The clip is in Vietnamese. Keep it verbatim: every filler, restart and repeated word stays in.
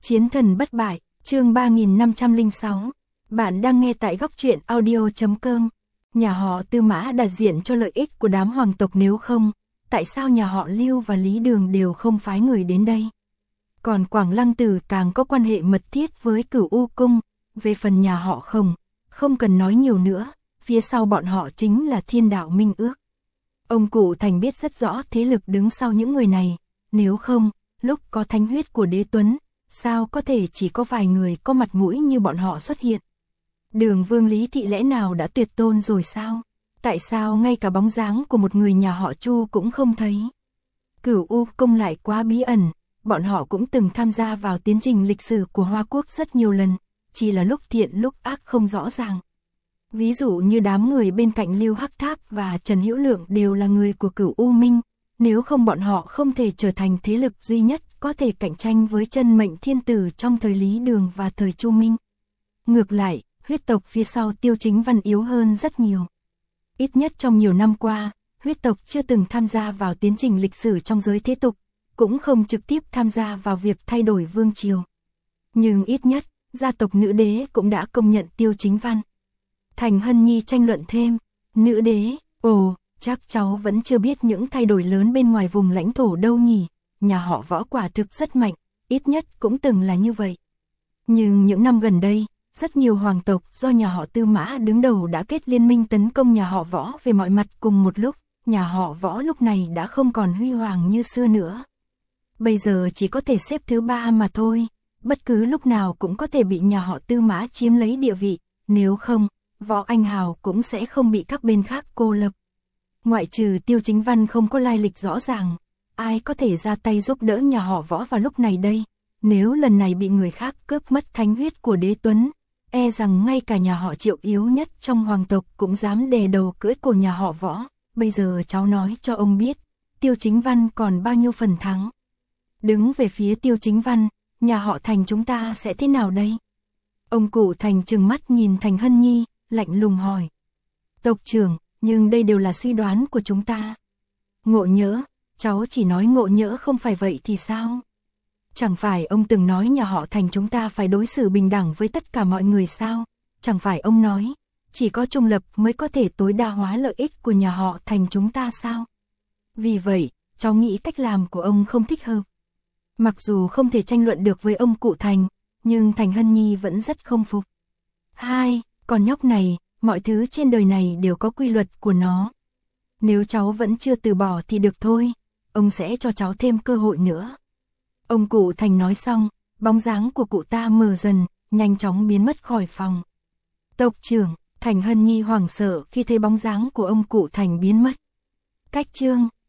Chiến thần bất bại, chương ba nghìn năm trăm lẻ sáu. Bạn đang nghe tại góc truyện audio chấm com. Nhà họ Tư Mã đại diện cho lợi ích của đám hoàng tộc, nếu không, tại sao nhà họ Lưu và Lý Đường đều không phái người đến đây? Còn Quảng Lăng Tử càng có quan hệ mật thiết với Cửu U Cung, về phần nhà họ Khổng, không cần nói nhiều nữa, phía sau bọn họ chính là Thiên Đạo Minh Ước. Ông Cụ Thành biết rất rõ thế lực đứng sau những người này, nếu không, lúc có thánh huyết của Đế Tuấn, sao có thể chỉ có vài người có mặt mũi như bọn họ xuất hiện? Đường Vương Lý Thị lẽ nào đã tuyệt tôn rồi sao? Tại sao ngay cả bóng dáng của một người nhà họ Chu cũng không thấy? Cửu U Cung lại quá bí ẩn, bọn họ cũng từng tham gia vào tiến trình lịch sử của Hoa Quốc rất nhiều lần, chỉ là lúc thiện lúc ác không rõ ràng. Ví dụ như đám người bên cạnh Lưu Hắc Tháp và Trần Hữu Lượng đều là người của Cửu U Minh, nếu không bọn họ không thể trở thành thế lực duy nhất có thể cạnh tranh với Chân Mệnh Thiên Tử trong thời Lý Đường và thời Chu Minh. Ngược lại, huyết tộc phía sau Tiêu Chính Văn yếu hơn rất nhiều. Ít nhất trong nhiều năm qua, huyết tộc chưa từng tham gia vào tiến trình lịch sử trong giới thế tục, cũng không trực tiếp tham gia vào việc thay đổi vương triều. Nhưng ít nhất, gia tộc Nữ Đế cũng đã công nhận Tiêu Chính Văn. Thành Hân Nhi tranh luận thêm, Nữ Đế, ồ, chắc cháu vẫn chưa biết những thay đổi lớn bên ngoài vùng lãnh thổ đâu nhỉ, nhà họ Võ quả thực rất mạnh, ít nhất cũng từng là như vậy. Nhưng những năm gần đây, rất nhiều hoàng tộc do nhà họ Tư Mã đứng đầu đã kết liên minh tấn công nhà họ Võ về mọi mặt cùng một lúc, nhà họ Võ lúc này đã không còn huy hoàng như xưa nữa. Bây giờ chỉ có thể xếp thứ ba mà thôi, bất cứ lúc nào cũng có thể bị nhà họ Tư Mã chiếm lấy địa vị, nếu không, Võ Anh Hào cũng sẽ không bị các bên khác cô lập. Ngoại trừ Tiêu Chính Văn không có lai lịch rõ ràng, ai có thể ra tay giúp đỡ nhà họ Võ vào lúc này đây? Nếu lần này bị người khác cướp mất thánh huyết của Đế Tuấn, e rằng ngay cả nhà họ Triệu yếu nhất trong hoàng tộc cũng dám đè đầu cưỡi cổ nhà họ Võ. Bây giờ cháu nói cho ông biết, Tiêu Chính Văn còn bao nhiêu phần thắng? Đứng về phía Tiêu Chính Văn, nhà họ Thành chúng ta sẽ thế nào đây? Ông Cụ Thành trừng mắt nhìn Thành Hân Nhi, lạnh lùng hỏi. Tộc trưởng, nhưng đây đều là suy đoán của chúng ta. Ngộ Nhỡ, cháu chỉ nói Ngộ Nhỡ không phải vậy thì sao? Chẳng phải ông từng nói nhà họ Thành chúng ta phải đối xử bình đẳng với tất cả mọi người sao? Chẳng phải ông nói, chỉ có trung lập mới có thể tối đa hóa lợi ích của nhà họ Thành chúng ta sao? Vì vậy, cháu nghĩ cách làm của ông không thích hợp. Mặc dù không thể tranh luận được với ông Cụ Thành, nhưng Thành Hân Nhi vẫn rất không phục. Hai, con nhóc này, mọi thứ trên đời này đều có quy luật của nó. Nếu cháu vẫn chưa từ bỏ thì được thôi, ông sẽ cho cháu thêm cơ hội nữa. Ông Cụ Thành nói xong, bóng dáng của cụ ta mờ dần, nhanh chóng biến mất khỏi phòng. Tộc trưởng, Thành Hân Nhi hoảng sợ khi thấy bóng dáng của ông Cụ Thành biến mất. Cách chương